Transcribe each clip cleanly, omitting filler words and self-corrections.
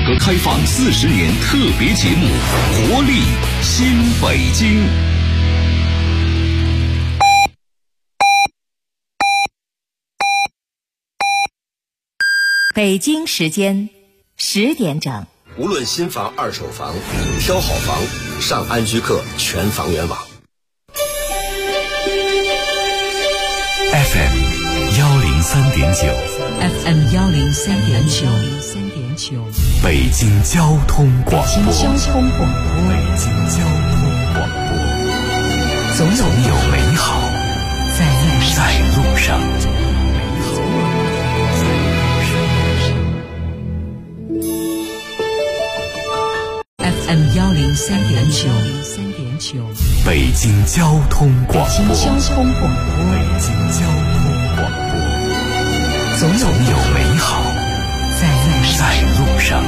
革开放40年特别节目《活力新北京》。 北京时间10点整。 无论新房、二手房，挑好房，上安居客全房源网。 FM 103.9 FM 103.9 北京交通广播。 北京交通广播，总有美好在路上。FM 103.9 北京交通广播。 北京交通广播，总有美好在路上。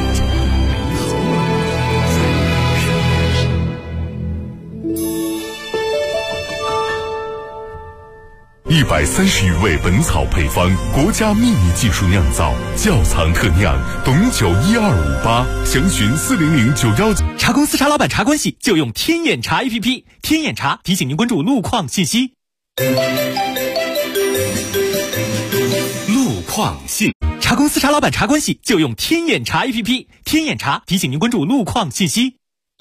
130余味本草配方，国家秘密技术酿造，窖藏特酿，董酒12588，详询400-919。 茶公司茶老板茶关系就用天眼茶 APP， 天眼茶提醒您关注路况信息。 路况信， 茶公司茶老板茶关系就用天眼茶 APP， 天眼茶提醒您关注路况信息。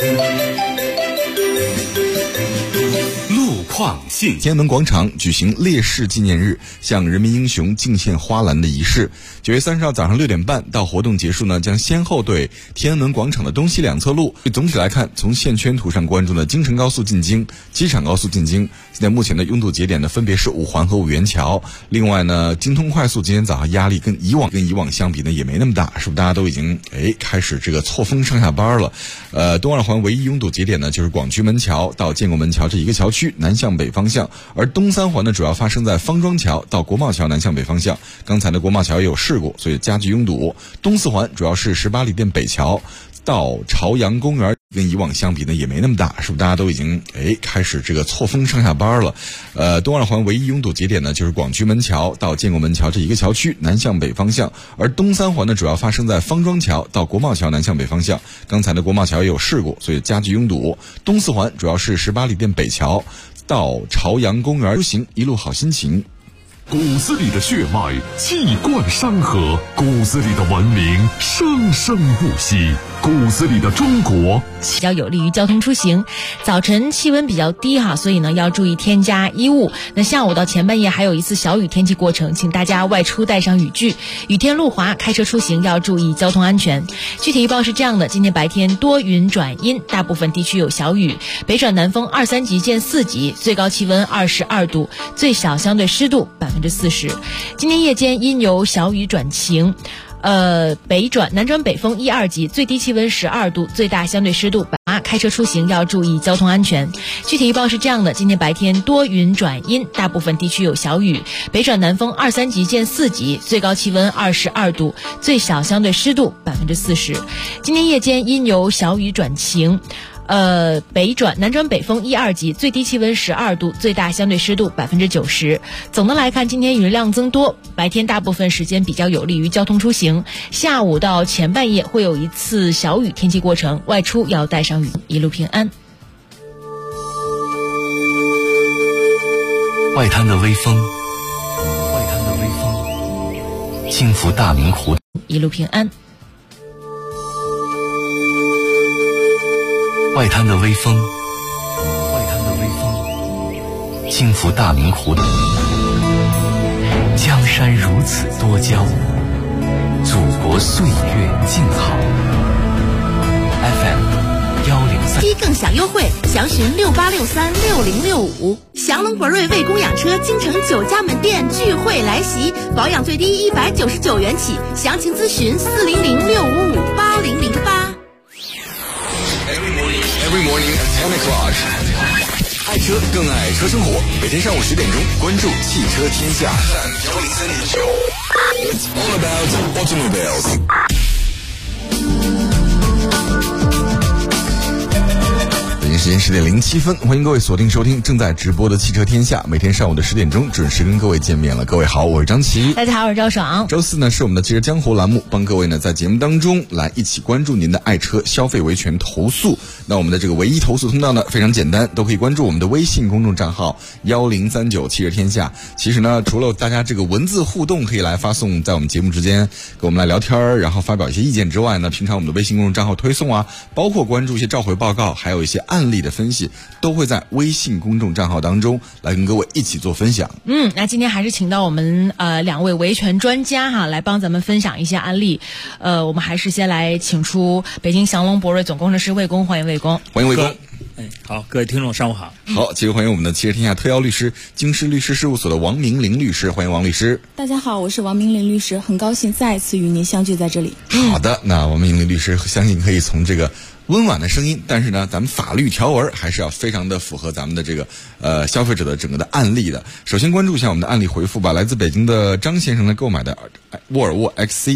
天安门广场举行烈士纪念日向人民英雄敬献花篮的仪式。9月30号早上6点半到活动结束呢，将先后对天安门广场的东西两侧路。总体来看，从线圈图上关注呢，京承高速进京、机场高速进京，现在目前的拥堵节点呢分别是5环和5元桥。另外呢，京通快速今天早上压力跟以往相比呢也没那么大，是不是大家都已经开始这个错峰上下班了？东二环唯一拥堵节点呢就是广渠门桥到建国门桥这一个桥区南向北方向，而东3环呢主要发生在方庄桥到国贸桥南向北方向。刚才的国贸桥也有事故，所以加剧拥堵。东4环主要是18里店北桥到朝阳公园，跟以往相比呢也没那么大，是不是大家都已经开始这个错峰上下班了？东二环唯一拥堵节点呢就是广渠门桥到建国门桥这一个桥区南向北方向，而东3环呢主要发生在方庄桥到国贸桥南向北方向。刚才的国贸桥也有事故，所以加剧拥堵。东4环主要是18里店北桥到朝阳公园，出行一路好心情。 骨子里的血脉气贯山河，骨子里的文明生生不息，骨子里的中国比较有利于交通出行。早晨气温比较低哈，所以呢要注意添加衣物。那下午到前半夜还有一次小雨天气过程，请大家外出带上雨具。雨天路滑，开车出行要注意交通安全。具体预报是这样的：今天白天多云转阴，大部分地区有小雨，北转南风2、3级见4级，最高气温22度，最小相对湿度40%。今天夜间阴有小雨转晴，南转北风1、2级，最低气温12度，最大相对湿度开车出行要注意交通安全。具体预报是这样的：今天白天多云转阴，大部分地区有小雨，北转南风2、3级见4级，最高气温22度，最小相对湿度40%。今天夜间阴有小雨转晴，南转北风1、2级，最低气温12度，最大相对湿度90%。总的来看，今天雨量增多，白天大部分时间比较有利于交通出行，下午到前半夜会有一次小雨天气过程，外出要带上雨，一路平安。 外滩的微风轻拂大明湖， 一路平安。 外滩的微风轻拂大明湖的江山如此多娇，祖国岁月静好。 FM 103 低更享优惠，详询68636065。祥龙博瑞为供养车京城9家门店聚会来袭，保养最低199元起，详情咨询40065558008。 Every morning at 10 o'clock. 爱车更爱车生活，每天上午10点钟，关注汽车天下。It's all about automobiles. 北京时时间10点07分，欢迎各位锁定收听正在直播的汽车天下，每天上午的10点钟准时跟各位见面了。各位好，我是张琪。 大家好，我是赵爽。 周四呢是我们的汽车江湖栏目，帮各位呢在节目当中来一起关注您的爱车消费维权投诉。那我们的这个唯一投诉通道呢非常简单，都可以关注我们的微信公众账号1039汽车天下。其实呢，除了大家这个文字互动可以来发送在我们节目之间跟我们来聊天，然后发表一些意见之外呢，平常我们的微信公众账号推送啊，包括关注一些召回报告，还有一些案例的分析，都会在微信公众账号当中来跟各位一起做分享。 那今天还是请到我们2位维权专家哈，来帮咱们分享一些案例。我们还是先来请出北京祥龙博瑞总工程师魏工，欢迎魏工。 欢迎魏工。 好，各位听众上午好。 好，继续欢迎我们的汽车天下特邀律师京师律师事务所的王明玲律师，欢迎王律师。 大家好，我是王明玲律师，很高兴再次与您相聚在这里。 好的，那王明玲律师相信可以从这个温婉的声音，但是呢，咱们法律条文还是要非常的符合咱们的这个消费者的整个的案例的。首先关注一下我们的案例回复吧。来自北京的张先生呢购买的沃尔沃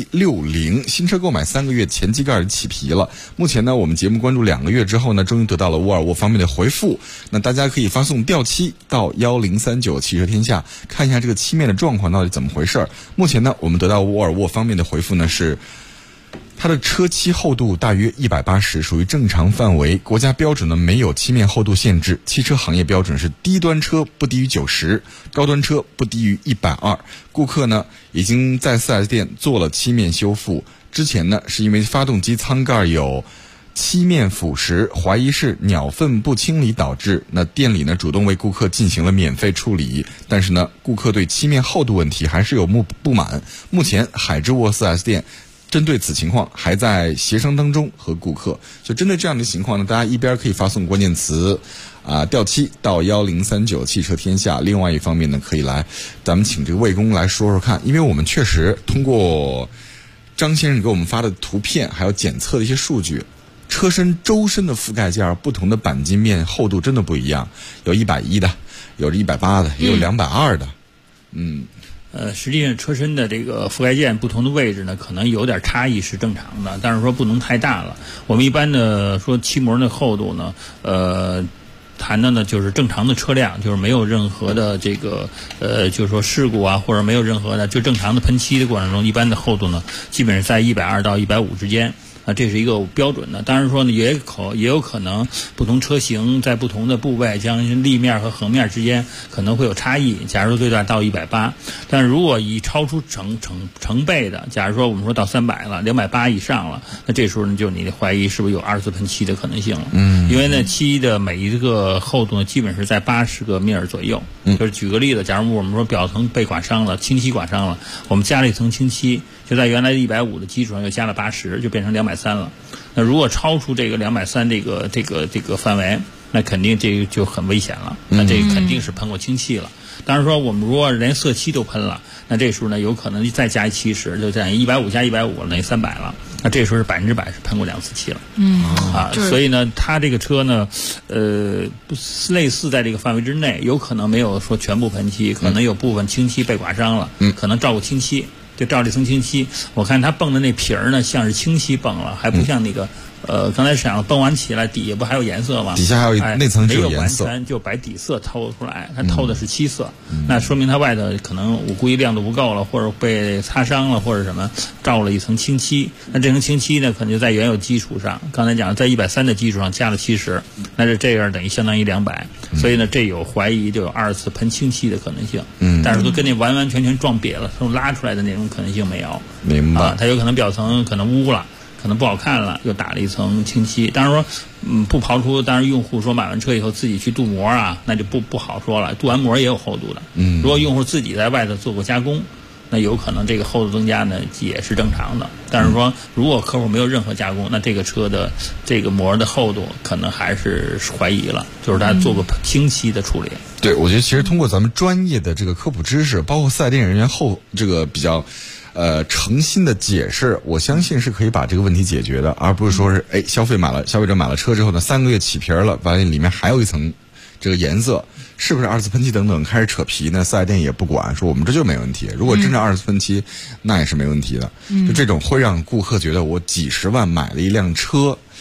XC60 新车，购买3个月，前机盖起皮了。目前呢，我们节目关注2个月之后呢，终于得到了沃尔沃方面的回复。那大家可以发送掉漆到1039汽车天下，看一下这个漆面的状况到底怎么回事。目前呢，我们得到沃尔沃方面的回复呢是，它的车漆厚度大约180，属于正常范围。国家标准呢没有漆面厚度限制，汽车行业标准是低端车不低于90，高端车不低于120。顾客呢已经在 4S 店做了漆面修复，之前呢是因为发动机舱盖有漆面腐蚀，怀疑是鸟粪不清理导致。那店里呢主动为顾客进行了免费处理，但是呢顾客对漆面厚度问题还是有不满。目前海之沃 4S 店针对此情况还在协商当中和顾客。就针对这样的情况呢，大家一边可以发送关键词掉漆到1039汽车天下，另外一方面呢可以来咱们请这个魏工来说说看，因为我们确实通过张先生给我们发的图片还有检测的一些数据，车身周身的覆盖件不同的钣金面厚度真的不一样，有110的，有180的，也有220的。 实际上车身的这个覆盖件不同的位置呢，可能有点差异是正常的，但是说不能太大了。我们一般的说漆膜的厚度呢，谈的呢就是正常的车辆，就是没有任何的这个就是说事故啊，或者没有任何的就正常的喷漆的过程中，一般的厚度呢基本是在120到150之间。这是一个标准的。当然说呢，也有可能不同车型在不同的部位，将立面和横面之间可能会有差异。假如最大到180，但是如果以超出成倍的，假如说我们说到300了，280以上了，那这时候呢，就你怀疑是不是有2次喷漆的可能性了。因为呢，漆的每一个厚度呢，基本是在80个米尔左右。就是举个例子，假如我们说表层被刮伤了，清漆刮伤了，我们加了一层清漆，就在原来150的基础上又加了80，就变成230了。那如果超出这个230这个范围，那肯定这个就很危险了。那这个肯定是喷过清漆了。当然说我们如果连色漆都喷了，那这时候呢有可能再加70，就等于150加150了，等于300了。那这时候是100%是喷过2次漆了。所以呢，它这个车呢，类似在这个范围之内，有可能没有说全部喷漆，可能有部分清漆被刮伤了，可能照过清漆。就照这层清漆，我看它蹦的那皮儿呢，像是清漆蹦了，还不像那个刚才想蹦完起来底下不还有颜色吗？底下还有那层没有完全就把底色透出来，它透的是漆色，那说明它外头可能我估计亮度不够了，或者被擦伤了，或者什么照了一层清漆。那这层清漆呢，可能就在原有基础上，刚才讲在130的基础上加了70，那这样等于相当于200，所以呢，这有怀疑就有2次喷清漆的可能性。但是都跟那完完全全撞瘪了，从拉出来的那种可能性没有。 明白。 它有可能表层可能污了。可能不好看了，又打了一层清漆。当然说，不刨出，当然用户说买完车以后自己去镀膜啊，那就不好说了。镀完膜也有厚度的。如果用户自己在外头做过加工，那有可能这个厚度增加呢也是正常的。但是说，如果客户没有任何加工，那这个车的这个膜的厚度可能还是怀疑了，就是他做过清漆的处理。 对，我觉得其实通过咱们专业的这个科普知识，包括4S店人员这个比较诚心的解释，我相信是可以把这个问题解决的，而不是说是消费者买了车之后呢，3个月起皮了，完了里面还有一层这个颜色，是不是2次喷漆等等开始扯皮呢？4S店也不管，说我们这就没问题。如果真正2次喷漆，那也是没问题的。就这种会让顾客觉得我几十万买了一辆车，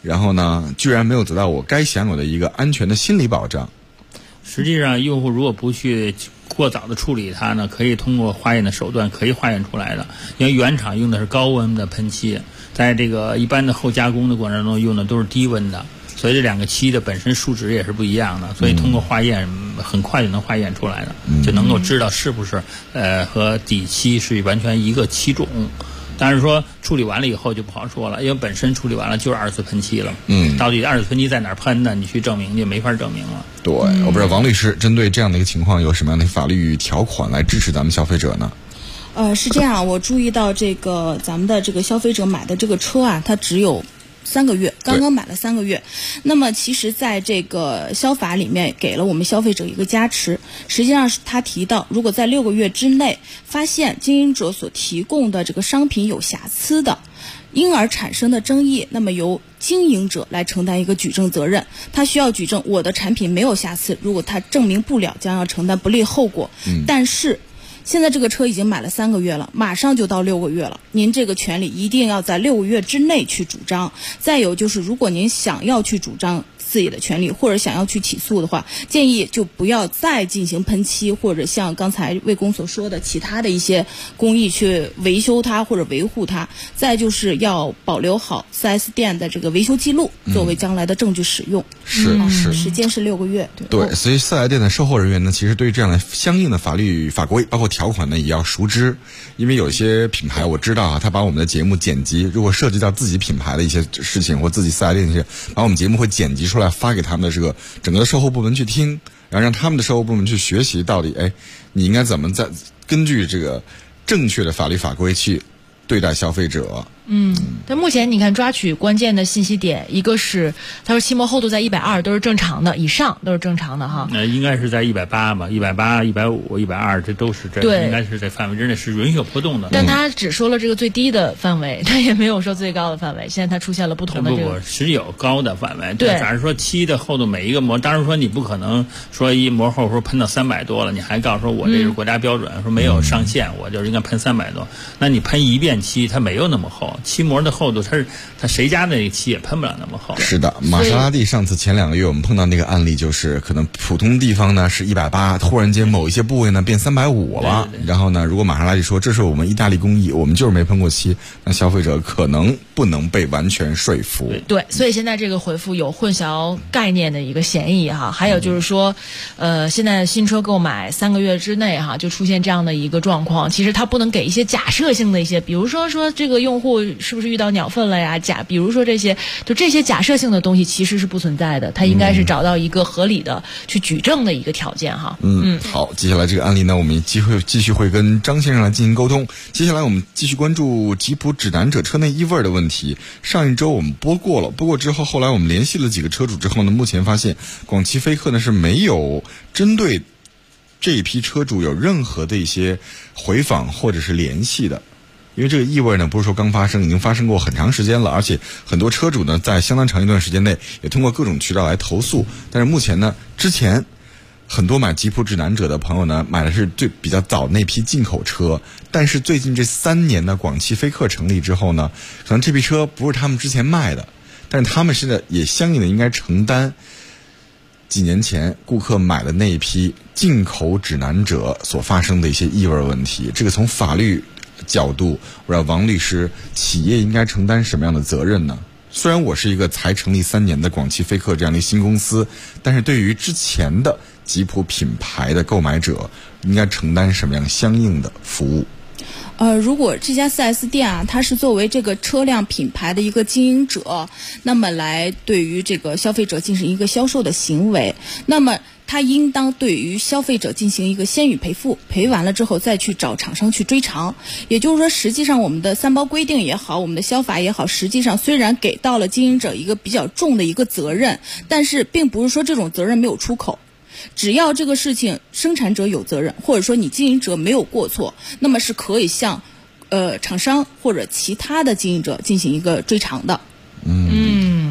然后呢，居然没有得到我该享有的一个安全的心理保障。 实际上，用户如果不去过早的处理它呢，可以通过化验的手段可以化验出来的。因为原厂用的是高温的喷漆，在这个一般的后加工的过程中用的都是低温的，所以这两个漆的本身数值也是不一样的，所以通过化验很快就能化验出来的，就能够知道是不是和底漆是完全一个漆种。但是说处理完了以后就不好说了，因为本身处理完了就是二次喷漆了。到底二次喷漆在哪儿喷呢？你去证明就没法证明了。 对，我不知道王律师针对这样的一个情况有什么样的法律条款来支持咱们消费者呢？ 是这样，我注意到这个咱们的这个消费者买的这个车啊，它只有3个月，刚刚买了3个月。那么其实在这个消法里面给了我们消费者一个加持，实际上是他提到，如果在6个月之内发现经营者所提供的这个商品有瑕疵的，因而产生的争议，那么由经营者来承担一个举证责任。他需要举证我的产品没有瑕疵，如果他证明不了，将要承担不利后果。但是现在这个车已经买了3个月了，马上就到6个月了，您这个权利一定要在6个月之内去主张。再有就是，如果您想要去主张自己的权利，或者想要去起诉的话，建议就不要再进行喷漆，或者像刚才魏工所说的其他的一些工艺去维修它或者维护它。再就是要保留好 4S 店的这个维修记录，作为将来的证据使用。 是， 时间是6个月。 对，所以4S店的售后人员呢，其实对这样的相应的法律法规包括条款呢也要熟知。因为有些品牌我知道啊，他把我们的节目剪辑，如果涉及到自己品牌的一些事情或自己4S店的一些，把我们节目会剪辑出来发给他们的这个整个的售后部门去听，然后让他们的售后部门去学习到底你应该怎么在根据这个正确的法律法规去对待消费者。 但目前你看抓取关键的信息点，一个是他说漆膜厚度在120都是正常的，以上都是正常的哈。 应该是在180吧，180、150、120，这都是应该是在范围之内，是允许有波动的。 但他只说了这个最低的范围，他也没有说最高的范围。现在他出现了不同的这个。 是有高的范围。 对， 假如说漆的厚度每一个膜，当然说你不可能说一膜厚说喷到300多了，你还告诉说我这是国家标准，说没有上限，我就应该喷300多。那你喷一遍漆，它没有那么厚。漆膜的厚度，它谁家的漆也喷不了那么厚。 是的，玛莎拉蒂上次前2个月我们碰到那个案例，就是可能普通地方呢是180，突然间某一些部位呢变350了。对。然后呢，如果玛莎拉蒂说这是我们意大利工艺，我们就是没喷过漆，那消费者可能不能被完全说服。 对，所以现在这个回复有混淆概念的一个嫌疑哈。还有就是说，现在新车购买3个月之内哈就出现这样的一个状况，其实它不能给一些假设性的一些，比如说这个用户是不是遇到鸟粪了呀？比如说这些假设性的东西其实是不存在的，它应该是找到一个合理的去举证的一个条件哈。 好，接下来这个案例呢，我们继续会跟张先生来进行沟通。接下来我们继续关注吉普指南者车内异味的问题。上一周我们播过之后，后来我们联系了几个车主之后呢，目前发现广汽菲克呢是没有针对这一批车主有任何的一些回访或者是联系的。因为这个异味呢不是说刚发生，已经发生过很长时间了，而且很多车主呢在相当长一段时间内也通过各种渠道来投诉。但是目前呢，之前很多买吉普指南者的朋友呢买的是比较早那批进口车，但是最近这3年呢广汽菲克成立之后呢，可能这批车不是他们之前卖的，但是他们现在也相应的应该承担几年前顾客买的那一批进口指南者所发生的一些异味问题。这个从法律角度，我让王律师，企业应该承担什么样的责任呢？虽然我是一个才成立3年的广汽菲克这样的新公司，但是对于之前的吉普品牌的购买者，应该承担什么样相应的服务？ 如果这家 4S 店啊，它是作为这个车辆品牌的一个经营者，那么来对于这个消费者进行一个销售的行为，那么他应当对于消费者进行一个先予赔付，赔完了之后再去找厂商去追偿。也就是说，实际上我们的3包规定也好，我们的消法也好，实际上虽然给到了经营者一个比较重的一个责任，但是并不是说这种责任没有出口。只要这个事情生产者有责任，或者说你经营者没有过错，那么是可以向厂商或者其他的经营者进行一个追偿的。 所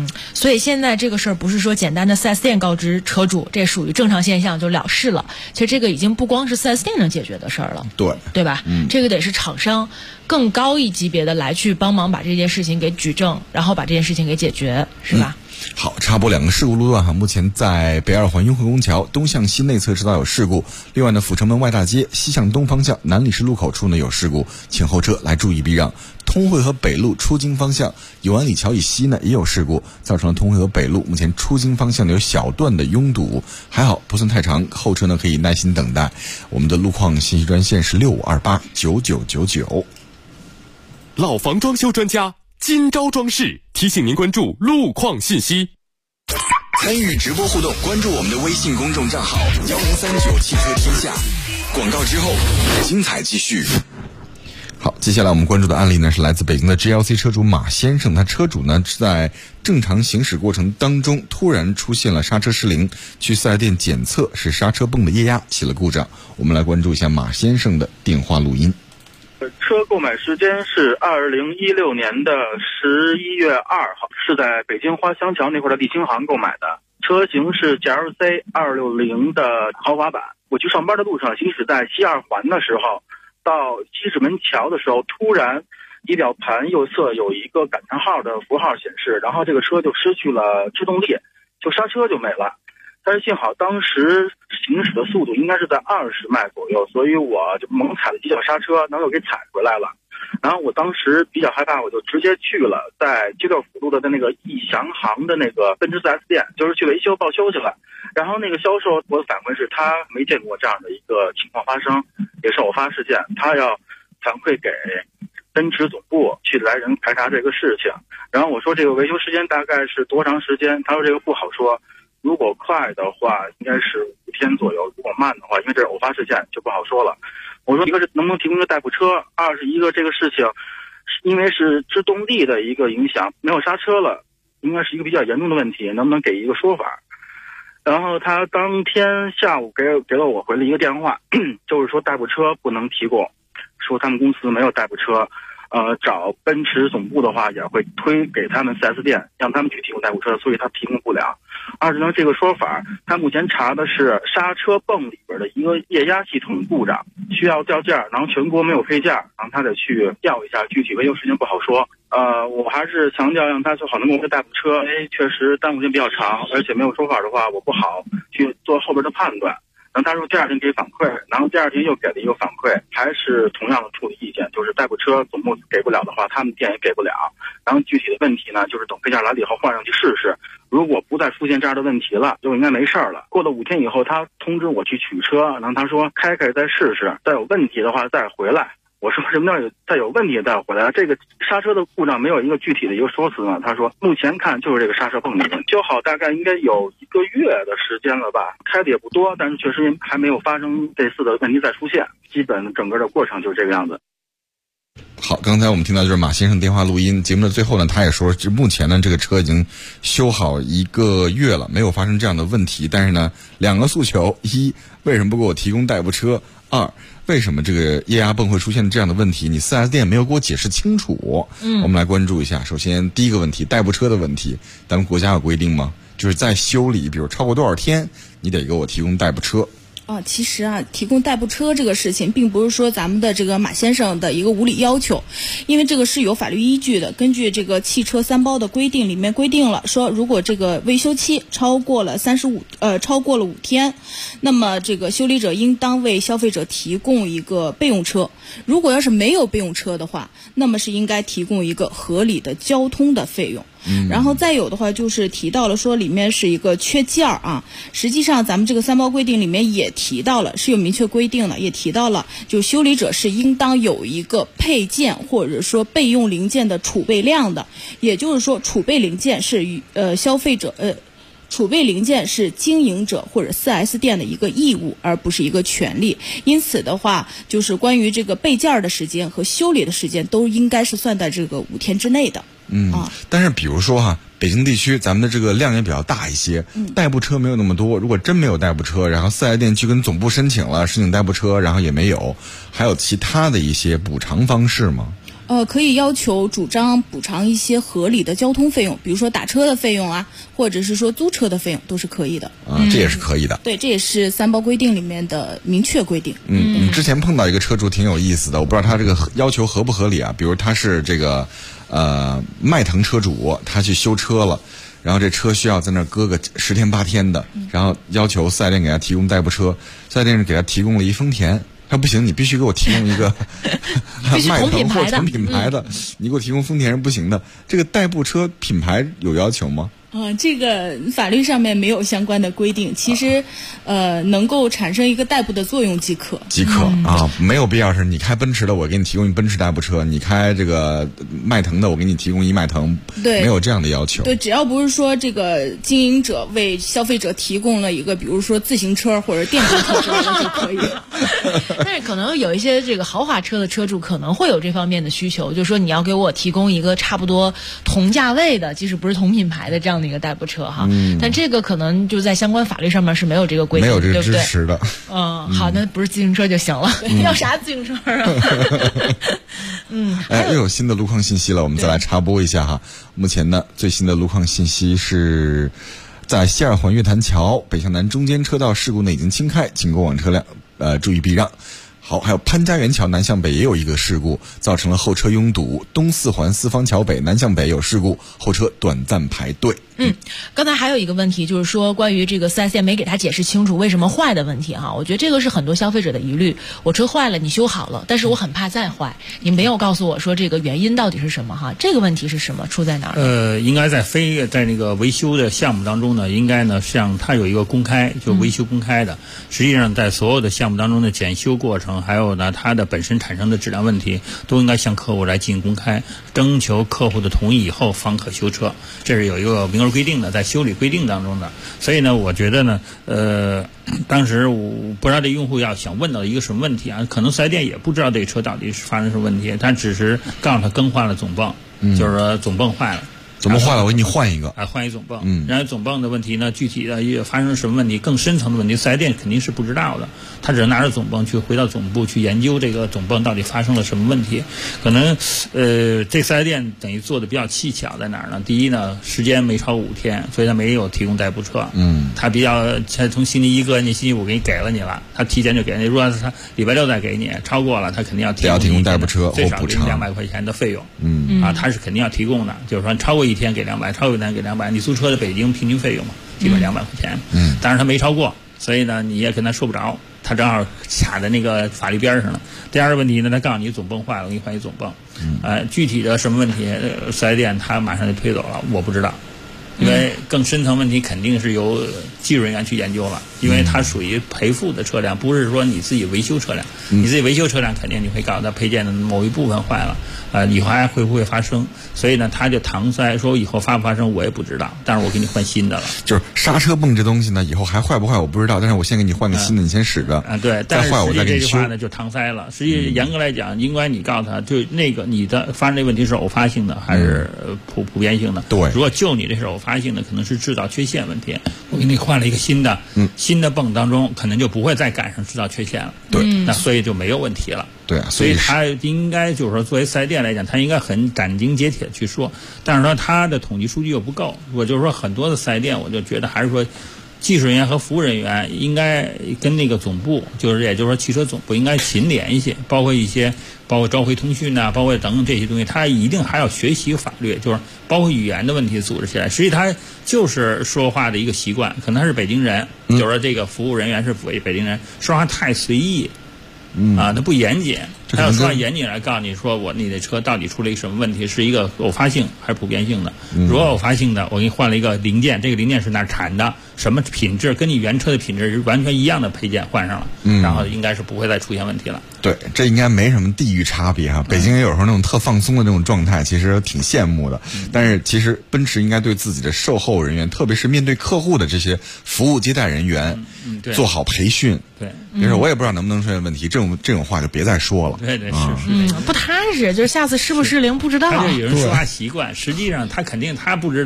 所以现在这个事儿不是说简单的 4S 店告知车主这属于正常现象就了事了，其实这个已经不光是 4S 店能解决的事儿了，对吧？这个得是厂商更高一级别的来去帮忙把这件事情给举证，然后把这件事情给解决，是吧？ 好，插播2个事故路段哈，目前在北二环雍和宫桥东向西内侧知道有事故，另外呢，阜成门外大街西向东方向南礼士路口处呢有事故，请后车来注意避让。通惠河北路出京方向永安里桥以西呢也有事故，造成了通惠河北路目前出京方向呢有小段的拥堵，还好不算太长，后车呢可以耐心等待。我们的路况信息专线是65289999。 老房装修专家金招装饰提醒您关注路况信息。 参与直播互动，关注我们的微信公众账号1039汽车天下。广告之后，精彩继续。 好，接下来我们关注的案例呢是来自北京的 GLC 车主马先生，他车主呢是在正常行驶过程当中突然出现了刹车失灵，去4S店检测是刹车泵的液压起了故障。我们来关注一下马先生的电话录音。 车购买时间是2016年的11月2号，是在北京花乡桥那块的立新行购买的。车型是 GLC 260的豪华版。我去上班的路上，行驶在西2环的时候，到西直门桥的时候，突然仪表盘右侧有一个感叹号的符号显示，然后这个车就失去了制动力，就刹车就没了。但是幸好当时行驶的速度应该是在20迈左右，所以我就猛踩了几脚刹车，然后又给踩回来了。然后我当时比较害怕，我就直接去了在街道辅路的那个义祥行的那个奔驰 4S 店，就是去维修报修去了。然后那个销售我的反馈是他没见过这样的一个情况发生，也是偶发事件，他要反馈给奔驰总部去来人排查这个事情。然后我说这个维修时间大概是多长时间，他说这个不好说，如果快的话应该是5天左右，如果慢的话，因为这是偶发事件就不好说了。我说一个是能不能提供一个代步车，二是一个这个事情因为是制动力的一个影响，没有刹车了，应该是一个比较严重的问题，能不能给一个说法。然后他当天下午给了我回了一个电话，就是说代步车不能提供，说他们公司没有代步车，找奔驰总部的话也会推给他们 4S 店，让他们去提供代步车，所以他提供不了。二是呢，这个说法他目前查的是刹车泵里边的一个液压系统故障，需要调件，然后全国没有配件，然后他得去调一下，具体维修时间不好说。我还是强调让他最好能给我代步车，确实耽误时间比较长，而且没有说法的话，我不好去做后边的判断。然后他说第二天给反馈，然后第二天又给了一个反馈，还是同样的处理意见，就是代步车总部给不了的话，他们店也给不了。然后具体的问题呢，就是等配件来了以后换上去试试，如果不再出现这样的问题了，就应该没事了。过了5天以后，他通知我去取车，然后他说开再试试，再有问题的话再回来。我说什么叫再有问题再回来？这个刹车的故障没有一个具体的一个说辞呢？他说目前看就是这个刹车泵的问题，修好大概应该有1个月的时间了吧，开的也不多，但是确实还没有发生类似的问题再出现，基本整个的过程就是这个样子。 好，刚才我们听到就是马先生电话录音，节目的最后呢，他也说目前呢这个车已经修好1个月了，没有发生这样的问题。但是呢，2个诉求：一，为什么不给我提供代步车；2，为什么这个液压泵会出现这样的问题？你 4S 店没有给我解释清楚。我们来关注一下。首先第一个问题，代步车的问题，咱们国家有规定吗？就是在修理，比如超过多少天，你得给我提供代步车。 其实提供代步车这个事情并不是说咱们的这个马先生的一个无理要求，因为这个是有法律依据的。根据这个汽车3包的规定里面规定了，说如果这个维修期超过了5天，那么这个修理者应当为消费者提供一个备用车。如果要是没有备用车的话，那么是应该提供一个合理的交通的费用。然后再有的话就是提到了说里面是一个缺件啊，实际上咱们这个3包规定里面也提到了，是有明确规定的，也提到了就修理者是应当有一个配件或者说备用零件的储备量的，也就是说储备零件是消费者储备零件是经营者或者 4S 店的一个义务，而不是一个权利。因此的话，就是关于这个备件的时间和修理的时间都应该是算在这个5天之内的。 但是比如说北京地区咱们的这个量也比较大一些，代步车没有那么多。如果真没有代步车，然后4S店去跟总部申请代步车，然后也没有，还有其他的一些补偿方式吗？ 可以要求主张补偿一些合理的交通费用，比如说打车的费用啊，或者是说租车的费用，都是可以的。 这也是可以的。 对，这也是三包规定里面的明确规定。 之前碰到一个车主挺有意思的，我不知道他这个要求合不合理啊。比如他是这个迈腾车主，他去修车了。然后这车需要在那儿搁个10天8天的，然后要求四 S 店给他提供代步车，四 S 店是给他提供了一丰田，他不行，你必须给我提供一个迈腾或同品牌的，你给我提供丰田是不行的。这个代步车品牌有要求吗？ 这个法律上面没有相关的规定，其实能够产生一个代步的作用即可啊，没有必要是你开奔驰的我给你提供一奔驰代步车，你开这个迈腾的我给你提供一迈腾， 对， 没有这样的要求。 对，只要不是说这个经营者为消费者提供了一个比如说自行车或者电动车之类的就可以。 但是可能有一些这个豪华车的车主可能会有这方面的需求，就是说你要给我提供一个差不多同价位的，即使不是同品牌的这样的一个代步车哈。但这个可能就在相关法律上面是没有这个规定， 没有这个支持的。 好，那不是自行车就行了。要啥自行车啊？ 又有新的路况信息了，我们再来插播一下哈。目前呢，最新的路况信息是在西二环月坛桥北向南中间车道事故呢已经清开，请过往车辆注意避让。好，还有潘家园桥南向北也有一个事故，造成了后车拥堵。东四环四方桥北南向北有事故，后车短暂排队。 刚才还有一个问题，就是说关于这个4S店没给他解释清楚为什么坏的问题哈，我觉得这个是很多消费者的疑虑。我车坏了，你修好了，但是我很怕再坏，你没有告诉我说这个原因到底是什么哈？这个问题是什么？出在哪儿？ 应该在那个维修的项目当中呢，应该呢像它有一个公开，就维修公开的。实际上在所有的项目当中的检修过程，还有呢它的本身产生的质量问题，都应该向客户来进行公开，征求客户的同意以后方可修车。这是有一个明文规定的，在修理规定当中的。所以呢，我觉得呢，当时我不知道这用户要想问到一个什么问题啊，可能4S店也不知道这车到底是发生什么问题，他只是告诉他更换了总泵，就是说总泵坏了。 怎么坏了？我给你换一个。 换一总泵。然后总泵的问题呢，具体的也发生什么问题，更深层的问题，4S店肯定是不知道的。他只是拿着总泵去回到总部去研究这个总泵到底发生了什么问题。可能这4S店等于做的比较蹊跷在哪儿呢？第一呢，时间没超过5天，所以他没有提供代步车。他从星期1个，你星期5给你给了你了，他提前就给你。如果他礼拜6再给你，超过了，他肯定要提供代步车最少给你200块钱的费用。他是肯定要提供的，就是说超过1天给200，超过1天给200。你租车的北京平均费用嘛，基本200块钱。但是他没超过，所以呢你也跟他说不着，他正好卡在那个法律边上了。第二个问题呢，他告诉你总泵坏了，我给你换一总泵。具体的什么问题，4S店他马上就推走了，我不知道。因为更深层问题肯定是由技术人员去研究了，因为它属于赔付的车辆，不是说你自己维修车辆。你自己维修车辆肯定你会告诉他配件的某一部分坏了，以后还会不会发生？所以呢，他就搪塞说以后发不发生我也不知道，但是我给你换新的了。 就是刹车泵这东西呢，以后还坏不坏我不知道，但是我先给你换个新的，你先使着。 对， 再坏我再给你修。 这句话呢就搪塞了。实际严格来讲，应该你告诉他，就那个你的发生这问题是偶发性的还是普遍性的？ 对， 如果就你这是偶发性的，可能是制造缺陷问题，我给你换了一个新的，新的泵当中可能就不会再赶上制造缺陷了。 对， 那所以就没有问题了。 对， 所以他应该就是说，作为4S店来讲，他应该很斩钉截铁去说，但是说他的统计数据又不够。我就是说，很多的4S店，我就觉得还是说，技术人员和服务人员应该跟那个总部，也就是说汽车总部应该勤联系，包括召回通讯啊，包括等等这些东西，他一定还要学习法律，就是包括语言的问题组织起来。实际他就是说话的一个习惯，可能他是北京人，就是说这个服务人员是北京人，说话太随意。他不严谨，他要说严谨来告诉你说你的车到底出了一个什么问题，是一个偶发性还是普遍性的。如果偶发性的，我给你换了一个零件，这个零件是哪儿产的，什么品质，跟你原车的品质是完全一样的配件换上了，然后应该是不会再出现问题了。 对，这应该没什么地域差别哈。北京也有时候那种特放松的那种状态，其实挺羡慕的。但是其实奔驰应该对自己的售后人员，特别是面对客户的这些服务接待人员，做好培训。 对， 别说我也不知道能不能出现问题，这种话就别再说了。 对，是。 不踏实，就是下次失不失灵不知道。 他就有人说话习惯，实际上他肯定他不知道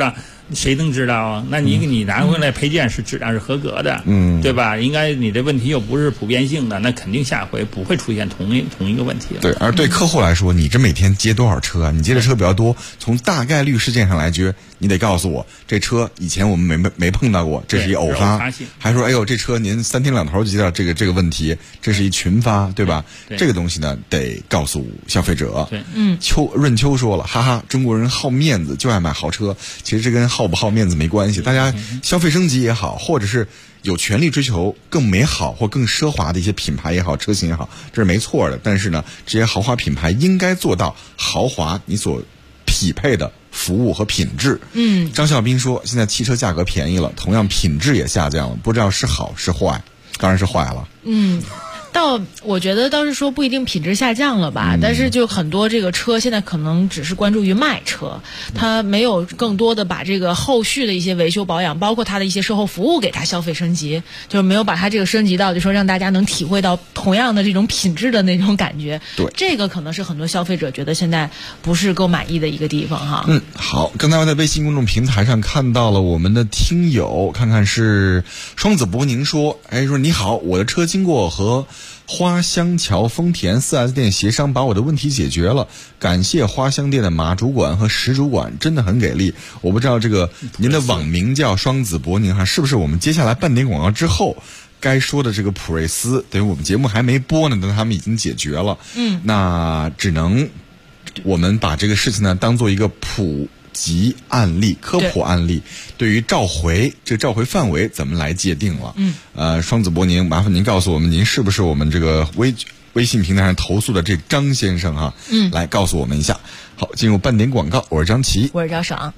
谁能知道啊？那你拿回来配件是质量是合格的，对吧？应该你这问题又不是普遍性的，那肯定下回不会出现同一个问题了。 对，而对客户来说，你这每天接多少车啊？你接的车比较多，从大概率事件上来觉，你得告诉我，这车以前我们没碰到过，这是一偶发，还说哎呦这车您3天2头就接到这个问题，这是一群发，对吧？这个东西呢得告诉消费者。 对， 润秋说了，哈哈，中国人好面子，就爱买豪车。其实这跟好不好面子没关系，大家消费升级也好，或者是有权利追求更美好或更奢华的一些品牌也好，车型也好，这是没错的。但是呢，这些豪华品牌应该做到豪华你所匹配的服务和品质。张孝斌说，现在汽车价格便宜了，同样品质也下降了，不知道是好是坏，当然是坏了。 我觉得倒是说不一定品质下降了吧，但是就很多这个车现在可能只是关注于卖车，它没有更多的把这个后续的一些维修保养，包括它的一些售后服务给它消费升级，就是没有把它这个升级到就说让大家能体会到同样的这种品质的那种感觉。 对， 这个可能是很多消费者觉得现在不是够满意的一个地方哈。 好，刚才我在微信公众平台上看到了我们的听友，看看是双子博宁说，说你好，我的车经过和花乡桥丰田 4S 店协商，把我的问题解决了，感谢花乡店的马主管和石主管，真的很给力。我不知道这个您的网名叫双子博宁是不是我们接下来半点广告之后该说的这个普锐斯，等于我们节目还没播呢，但他们已经解决了。那只能我们把这个事情呢当做一个普及案例、科普案例，对于召回这个召回范围怎么来界定了？双子博宁，麻烦您告诉我们，您是不是我们这个微信平台上投诉的这张先生哈？来告诉我们一下。好，进入半点广告，我是张琪， 我是赵爽。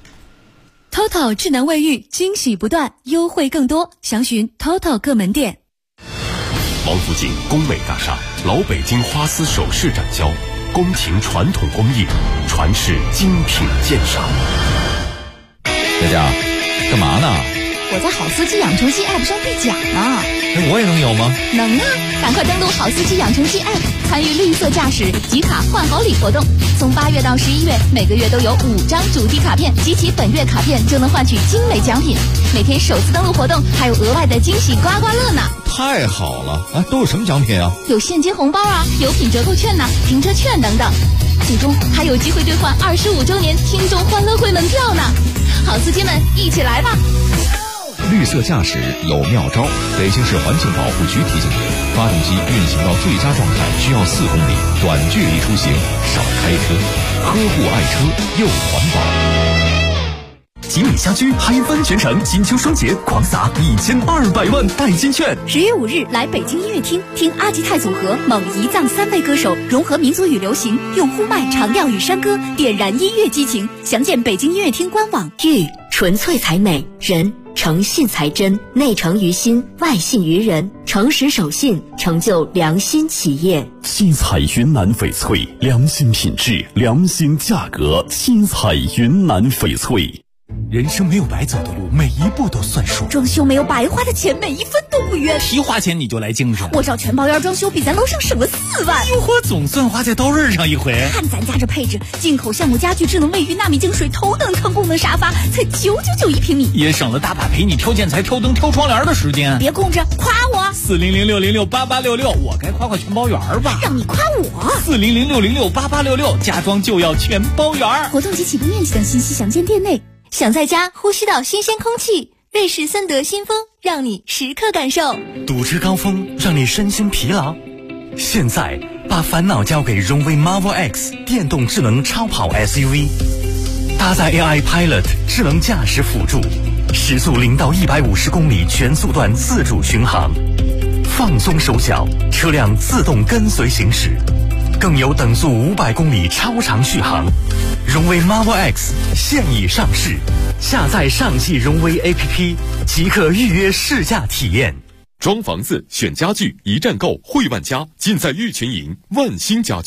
TOTO 智能卫浴，惊喜不断，优惠更多，详询 TOTO 各门店。 王府井工美大厦老北京花丝首饰展销，宫廷传统工艺，传世精品鉴赏。 佳佳，干嘛呢？ 我在好司机养成系 App 上兑奖呢。 我也能有吗？ 能啊！赶快登录好司机养成系 App， 参与绿色驾驶集卡换好礼活动。从8月到11月，每个月都有5张主题卡片，集齐本月卡片就能换取精美奖品。每天首次登录活动还有额外的惊喜刮刮乐呢！ 太好了！都有什么奖品啊？ 有现金红包啊，有品折扣券呐，停车券等等。最终还有机会兑换25周年听众欢乐会门票呢！好司机们，一起来吧！ 绿色驾驶有妙招，北京市环境保护局提醒您，发动机运行到最佳状态需要4公里，短距离出行少开车，呵护爱车又环保。 吉米家居嗨翻全城，金秋双节狂撒1200万代金券。 10月5日来北京音乐厅听阿吉泰组合、蒙彝藏3位歌手融合民族与流行，用呼麦、长调与山歌点燃音乐激情。详见北京音乐厅官网。 玉纯粹才美，人诚信才真，内诚于心，外信于人，诚实守信，成就良心企业。 七彩云南翡翠，良心品质，良心价格。七彩云南翡翠。 人生没有白走的路，每一步都算数。 装修没有白花的钱，每一分都不冤。 提花钱你就来精神， 我找全包烟装修比咱楼上省了4万。 哟呵，总算花在刀刃上一回。 看咱家这配置，进口橡木家具、智能卫浴、纳米净水、头等舱功能沙发，才999一平米， 也省了大把陪你挑建材、挑灯、挑窗帘的时间。 别空着，夸我 ！400-606-8866，我该夸全包园吧？ 让你夸我 ！400-606-8866，家装就要全包园。 活动及起步面积等信息详见店内。想在家呼吸到新鲜空气，瑞士森德新风让你时刻感受。 堵车高峰让你身心疲劳，现在把烦恼交给荣威 Marvel X 电动智能超跑 SUV， 搭载 AI Pilot 智能驾驶辅助，时速0到150公里全速段自主巡航，放松手脚，车辆自动跟随行驶，更有等速500公里超长续航。荣威 Marvel X 现已上市，下载上汽荣威 APP 即可预约试驾体验。 装房子选家具一站购，汇万家，尽在玉群营万兴家居。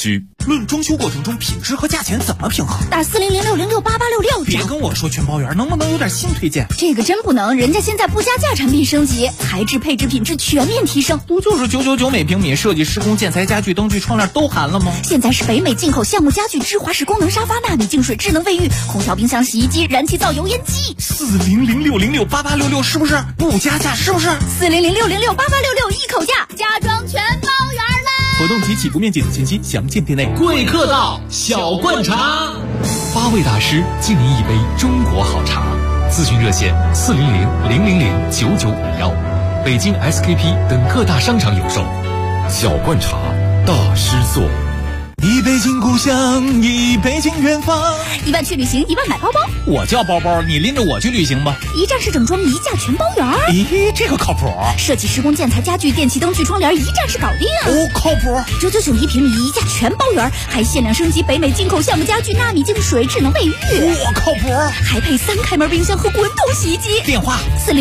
论装修过程中品质和价钱怎么平衡？ 打4006068866。 别跟我说全包圆，能不能有点新推荐？ 这个真不能，人家现在不加价产品升级，材质配置品质全面提升。 不就是999每平米，设计施工建材家具灯具窗帘都含了吗？ 现在是北美进口橡木家具、芝华士功能沙发、纳米净水、智能卫浴、空调、冰箱、洗衣机、燃气灶、油烟机。 4006068866是不是不加价？是不是 4006068866一口价，家装全包圆啦！ 活动及起步面积等信息详见店内。 贵客到，小灌茶 ，8位大师敬您一杯中国好茶。咨询热线400-000-9951，北京 SKP 等各大商场有售。小灌茶，大师做。 一杯敬故乡，一杯敬远方。 1万去旅行，1万买包包。 我叫包包，你拎着我去旅行吧。 一站式整装，一价全包圆。 咦，这个靠谱。 设计施工建材家具、电器灯具窗帘，一站式搞定。 哦，靠谱。 999一平米，一价全包圆，还限量升级北美进口橡木家具、纳米净水、智能卫浴。 我靠谱。 还配3开门冰箱和滚筒洗衣机。 电话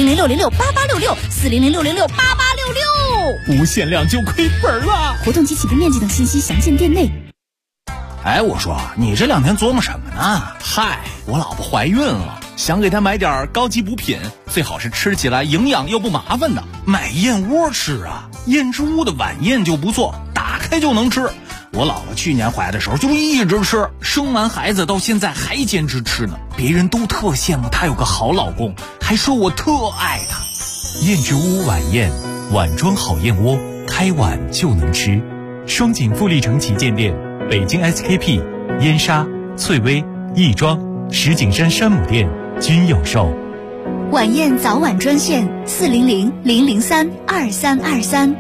4006068866，4006068866。 不限量就亏本了。 活动及起步面积等信息详见店内。 哎，我说你这2天琢磨什么呢？嗨，我老婆怀孕了，想给她买点高级补品，最好是吃起来营养又不麻烦的。买燕窝吃啊，燕之屋的晚宴就不错，打开就能吃。我老婆去年怀的时候就一直吃，生完孩子到现在还坚持吃呢。别人都特羡慕她有个好老公，还说我特爱她。 燕之屋晚宴，碗装好燕窝，开碗就能吃。双井富力城旗舰店。北京 SKP、燕莎、翠微、亦庄、石景山山姆店均有售。 晚宴早晚专线400-003-2323。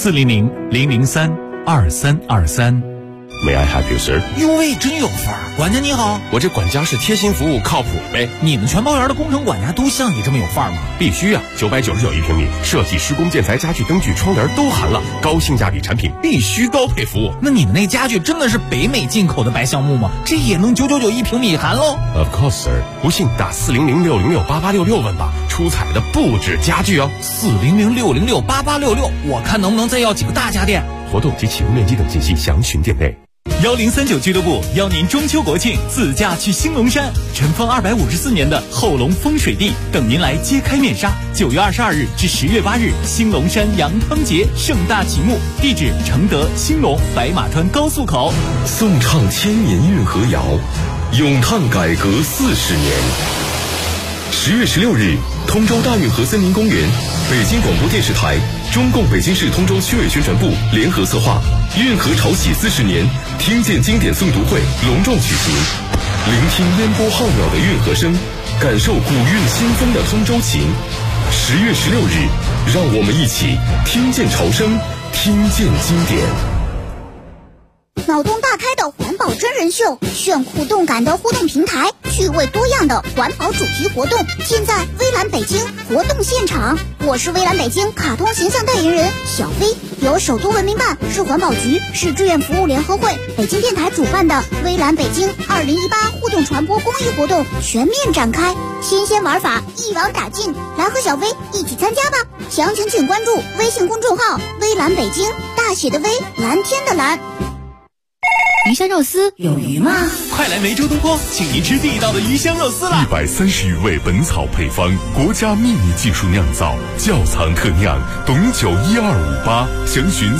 400-003-2323。 May I help you, sir？ 哟喂，真有范儿！管家你好， 我这管家是贴心服务，靠谱呗。 你们全包圆的工程管家都像你这么有范儿吗？ 必须啊！999一平米，设计施工建材家具灯具窗帘都含了，高性价比产品，必须高配服务。 那你们那家具真的是北美进口的白橡木吗？这也能999一平米含喽 ？Of course, sir。不信打400-606-8866问吧，出彩的不止家具哦。 400-606-8866，我看能不能再要几个大家电。 活动及起步面积等信息详询店内。 1039俱乐部邀您中秋国庆自驾去兴隆山，尘封254年的后龙风水地等您来揭开面纱。9月22日至10月8日，兴隆山羊汤节盛大启幕，地址承德、兴隆、白马川高速口。 颂唱千年运河谣，咏叹改革40年。10月16日，通州大运河森林公园，北京广播电视台、中共北京市通州区委宣传部联合策划运河潮禧40年听见经典诵读会隆重举行，聆听烟波浩渺的运河声，感受古韵新风的通州情。10月16日，让我们一起听见潮声，听见经典。 脑洞大开的环保真人秀，炫酷动感的互动平台，趣味多样的环保主题活动，现在微蓝北京活动现场。我是微蓝北京卡通形象代言人小薇，由首都文明办、市环保局、市志愿服务联合会、北京电台主办的微蓝北京2018互动传播公益活动全面展开，新鲜玩法一网打尽，来和小薇一起参加吧！详情请关注微信公众号微蓝北京，大写的微，蓝天的蓝。 鱼香肉丝有鱼吗？ 快来梅州东坡，请您吃地道的鱼香肉丝啦 ！130余味本草配方，国家秘密技术酿造，窖藏特酿，董酒1258，详询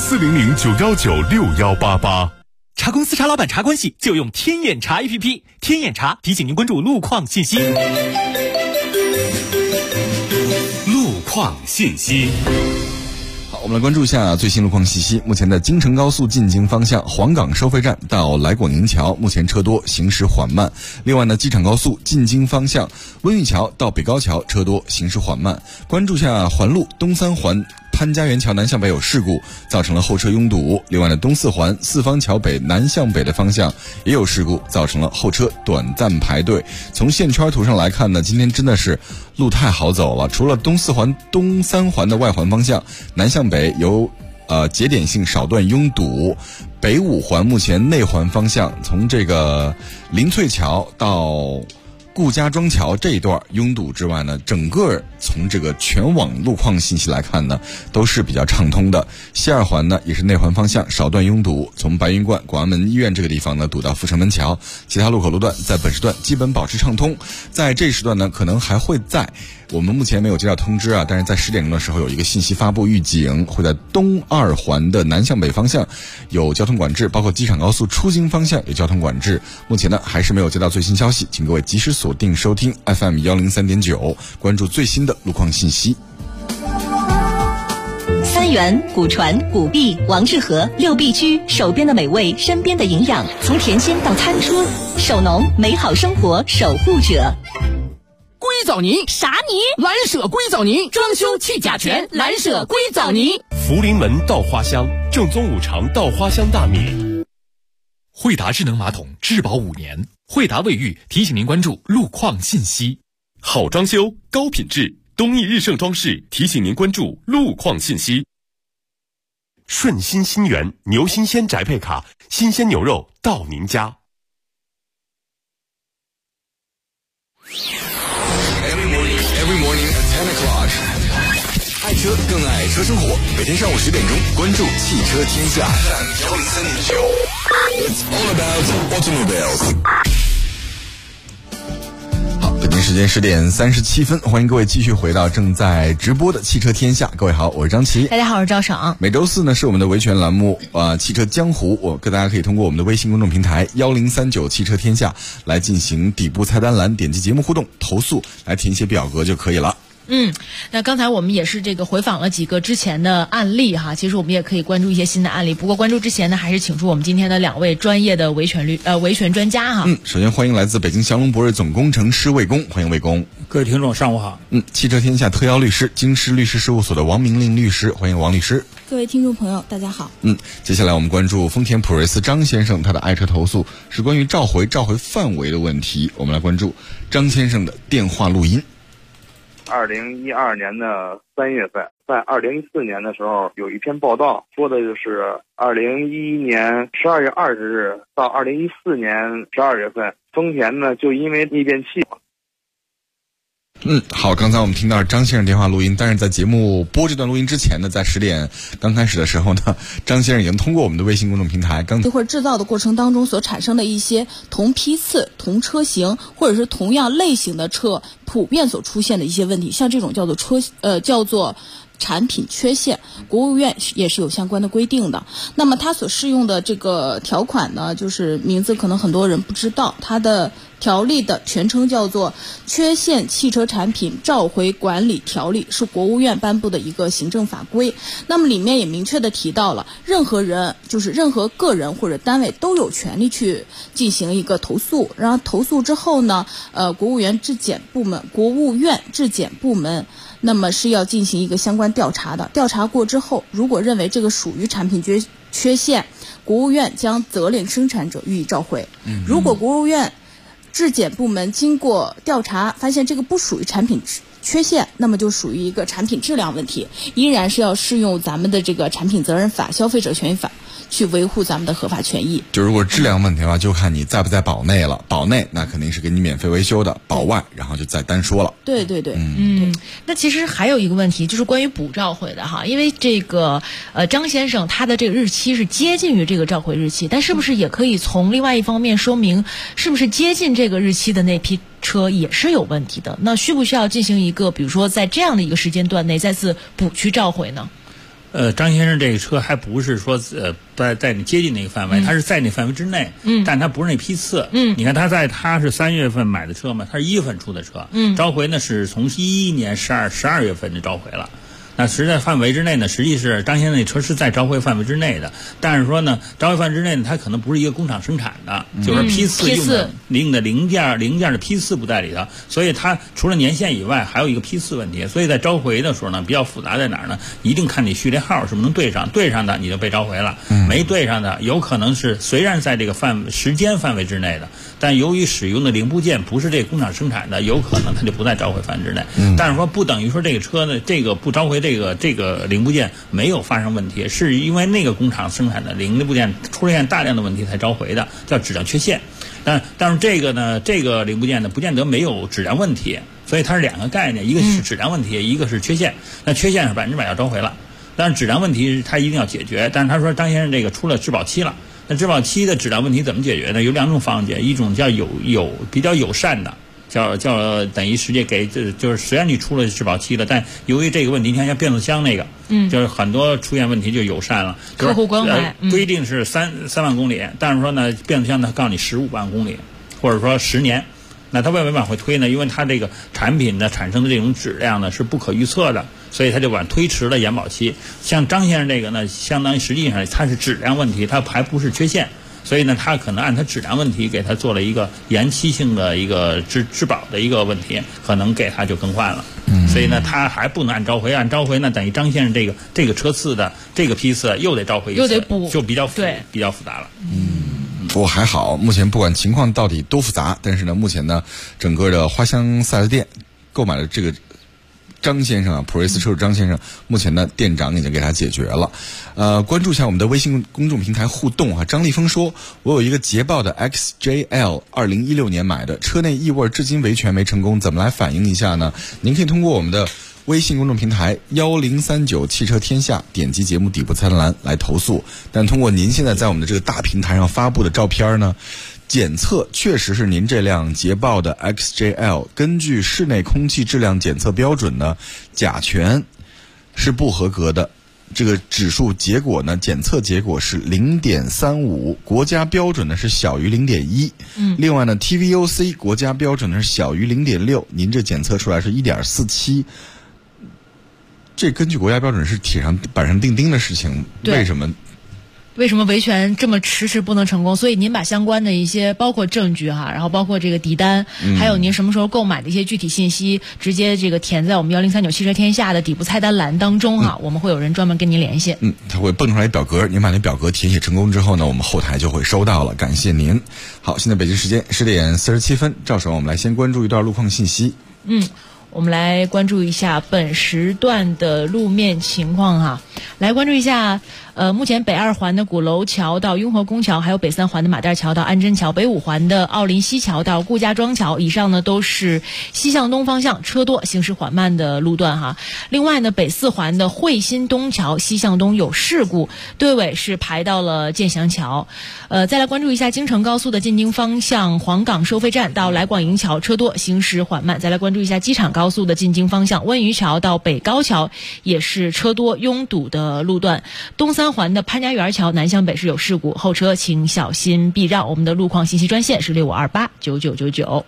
400-919-6188。 茶公司茶老板茶关系就用天眼茶 APP， 天眼茶提醒您关注路况信息。 路况信息。 好，我们来关注一下最新路况信息。目前的京承高速进京方向黄岗收费站到来广宁桥，目前车多，行驶缓慢。另外呢，机场高速进京方向温榆桥到北高桥车多，行驶缓慢。关注一下环路东三环潘家园桥南向北有事故，造成了后车拥堵。另外呢，东四环四方桥北南向北的方向也有事故，造成了后车短暂排队。从线圈图上来看呢，今天真的是路太好走了。除了东四环东三环的外环方向南向北有节点性少段拥堵，北五环目前内环方向从这个林翠桥到顾家庄桥这一段拥堵之外呢，整个从这个全网路况信息来看呢，都是比较畅通的。西二环呢也是内环方向少段拥堵，从白云观广安门医院这个地方呢堵到阜成门桥，其他路口路段在本时段基本保持畅通。在这一时段呢，可能还会在我们目前没有接到通知啊，但是在10点钟的时候有一个信息发布预警，会在东二环的南向北方向有交通管制，包括机场高速出京方向有交通管制。目前呢还是没有接到最新消息，请各位及时锁定收听 FM 103.9，关注最新的路况信息。 三元、古传、古碧、王致和6必居，手边的美味，身边的营养，从甜心到餐桌，手农美好生活守护者。 硅藻泥啥泥？ 蓝舍硅藻泥，装修去甲醛，蓝舍硅藻泥。 福临门稻花香，正宗五常稻花香大米。 惠达智能马桶质保5年，惠达卫浴提醒您关注路况信息。 好装修，高品质，东义日盛装饰提醒您关注路况信息。顺心新源牛新鲜宅配卡，新鲜牛肉到您家。 Every morning at 10 o'clock， 爱车更爱车生活。每天上午10点钟，关注汽车天下。It's all about automobiles。 北京时间10点37分，欢迎各位继续回到正在直播的汽车天下。各位好，我是张琪。 大家好，我是赵爽。 每周四呢是我们的维权栏目汽车江湖，我跟大家可以通过我们的微信公众平台1039汽车天下来进行底部菜单栏点击节目互动投诉，来填写表格就可以了。 那刚才我们也是这个回访了几个之前的案例哈，其实我们也可以关注一些新的案例。不过关注之前呢，还是请出我们今天的2位专业的维权专家哈。 首先欢迎来自北京祥龙博瑞总工程师魏工，欢迎魏工。 各位听众上午好。 汽车天下特邀律师京师律师事务所的王明令律师，欢迎王律师。 各位听众朋友大家好。 接下来我们关注丰田普锐斯张先生，他的爱车投诉是关于召回范围的问题，我们来关注张先生的电话录音。 2012年的3月份，在2014年的时候有一篇报道，说的就是2011年12月20日到2014年12月份，丰田呢就因为逆变器。 好，刚才我们听到张先生电话录音，但是在节目播这段录音之前呢，在10点刚开始的时候呢，张先生已经通过我们的微信公众平台或者制造的过程当中所产生的一些同批次、同车型或者是同样类型的车普遍所出现的一些问题，像这种叫做产品缺陷，国务院也是有相关的规定的。那么它所适用的这个条款呢，就是名字可能很多人不知道，它的条例的全称叫做《缺陷汽车产品召回管理条例》，是国务院颁布的一个行政法规。那么里面也明确的提到了，任何人就是任何个人或者单位都有权利去进行一个投诉，然后投诉之后呢，国务院质检部门那么是要进行一个相关调查的，调查过之后，如果认为这个属于产品缺陷，国务院将责令生产者予以召回。如果国务院质检部门经过调查发现这个不属于产品缺陷，那么就属于一个产品质量问题，依然是要适用咱们的这个产品责任法、消费者权益法去维护咱们的合法权益。 就如果质量问题的话，就看你在不在保内了。保内那肯定是给你免费维修的，保外然后就再单说了。 对。 那其实还有一个问题，就是关于补召回的哈，因为这个张先生他的这个日期是接近于这个召回日期，但是不是也可以从另外一方面说明，是不是接近这个日期的那批车也是有问题的？那需不需要进行一个，比如说在这样的一个时间段内再次补去召回呢？ 张先生这个车还不是说在你接近那个范围，他是在那范围之内，但他不是那批次。你看他是3月份买的车嘛，他是1月份出的车，召回呢是从11年12月份就召回了。那实在范围之内呢，实际是张先生那车是在召回范围之内的，但是说呢，召回范围之内呢，它可能不是一个工厂生产的，就是批次用的零件的批次不在里头，所以它除了年限以外，还有一个批次问题。所以在召回的时候呢，比较复杂在哪儿呢？一定看你序列号是不是能对上，对上的你就被召回了，没对上的有可能是虽然在这个时间范围之内的，但由于使用的零部件不是这个工厂生产的，有可能它就不在召回范围之内。但是说不等于说这个车呢，这个不召回这个零部件没有发生问题，是因为那个工厂生产的零部件出现大量的问题才召回的，叫质量缺陷。 但是这个呢，这个零部件呢，不见得没有质量问题，所以它是两个概念，一个是质量问题，一个是缺陷。那缺陷是100%要召回了，但是质量问题它一定要解决。但是他说张先生这个出了质保期了，那质保期的质量问题怎么解决呢？有2种方解，一种叫比较友善的。叫等于直接给就是虽然你出了质保期了，但由于这个问题，你看像变速箱那个，就是很多出现问题就友善了， 客户关怀， 规定是3万公里，但是说呢，变速箱它告诉你15万公里，或者说10年，那它为什么往回推呢？因为它这个产品呢产生的这种质量呢是不可预测的，所以它就往推迟了延保期。像张先生这个呢，相当于实际上它是质量问题，它还不是缺陷。所以呢，他可能按他质量问题给他做了一个延期性的一个质保的一个问题，可能给他就更换了。所以呢，他还不能按召回，按召回呢，等于张先生这个车次的这个批次又得召回一次， 又得补， 就比较复杂了。 不过还好，目前不管情况到底多复杂，但是呢，目前呢，整个的花乡4S店购买了这个张先生啊，普锐斯车主张先生，目前呢店长已经给他解决了。关注一下我们的微信公众平台互动啊。张立峰说，我有一个捷豹的 XJL 2016年买的，车内异味至今维权没成功，怎么来反映一下呢？您可以通过我们的微信公众平台1039汽车天下点击节目底部菜单栏来投诉，但通过您现在在我们的这个大平台上发布的照片呢，检测确实是您这辆捷豹的 XJL 根据室内空气质量检测标准呢，甲醛是不合格的，这个指数结果呢，检测结果是 0.35， 国家标准呢是小于 0.1。另外呢 TVOC 国家标准呢是小于 0.6， 您这检测出来是 1.47。这根据国家标准是铁上板上钉钉的事情，为什么维权这么迟不能成功？所以您把相关的一些包括证据哈，然后包括这个底单，还有您什么时候购买的一些具体信息，直接这个填在我们1039汽车天下的底部菜单栏当中哈，我们会有人专门跟您连线。 他会蹦出来表格，您把那表格填写成功之后呢，我们后台就会收到了，感谢您。好，现在北京时间10点47分，赵首我们来先关注一段路况信息。 我们来关注一下本时段的路面情况哈，来关注一下目前北2环的鼓楼桥到雍和宫桥，还有北3环的马甸桥到安贞桥，北5环的奥林西桥到顾家庄桥，以上呢都是西向东方向车多行驶缓慢的路段哈。另外呢，北4环的汇新东桥西向东有事故，队尾是排到了建祥桥。再来关注一下京承高速的进京方向黄岗收费站到来广营桥车多行驶缓慢。再来关注一下机场高速的进京方向温榆桥到北高桥也是车多拥堵的路段。东3环的潘家园桥南向北是有事故，后车请小心避让。我们的路况信息专线是65289999。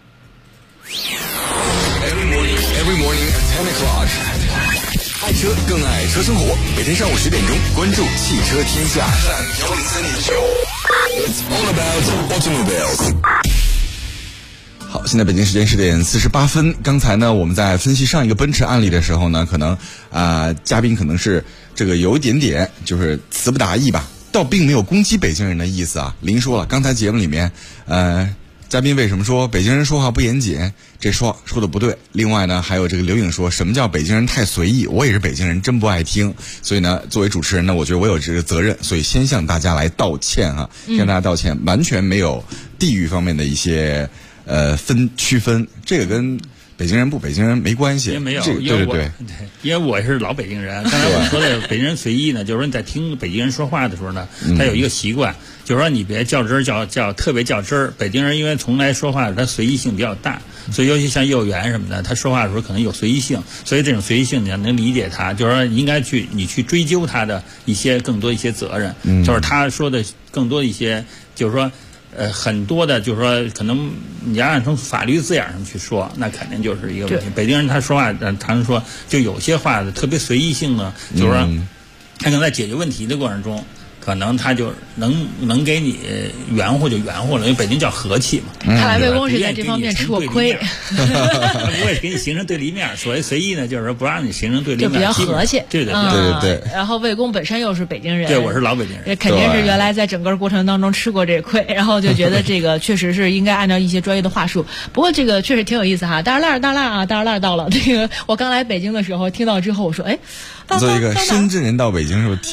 Every morning at 10 o'clock， 爱车更爱车生活。每天上午10点钟，关注汽车天下103.9。It's all about automobiles。 好，现在北京时间10点48分。刚才呢，我们在分析上一个奔驰案例的时候呢，可能嘉宾可能是这个有一点点就是词不达意吧，倒并没有攻击北京人的意思啊。您说了，刚才节目里面嘉宾为什么说北京人说话不严谨？这说的不对。另外呢，还有这个刘颖说什么叫北京人太随意？我也是北京人，真不爱听。所以呢，作为主持人呢，我觉得我有这个责任，所以先向大家来道歉啊，向大家道歉，完全没有地域方面的一些区分，这个跟北京人不北京人没关系。 没有， 对， 因为我是老北京人。刚才我说的北京人随意呢，就是说你在听北京人说话的时候呢，他有一个习惯，就是说你别较真儿，叫特别较真儿。北京人因为从来说话他随意性比较大，所以尤其像幼儿园什么的，他说话的时候可能有随意性，所以这种随意性你要能理解他，就是说应该你去追究他的更多一些责任，就是他说的更多一些，就是说。很多的，就是说，可能你要按从法律字眼上去说，那肯定就是一个问题。北京人他说话，常说就有些话的特别随意性呢，就是说，他可能在解决问题的过程中，可能他就能给你圆乎就圆乎了，因为北京叫和气嘛。 看来魏公是在这方面吃过亏， 他不会给你形成对立面。所谓随意呢，就是说不让你形成对立面， 就比较和气。 对。 然后魏公本身又是北京人， 对，我是老北京人， 肯定是原来在整个过程当中吃过这亏，然后就觉得这个确实是应该按照一些专业的话术。不过这个确实挺有意思哈，大栅栏到了。这个我刚来北京的时候听到之后，我说，哎， 作为一个深圳人到北京是不是？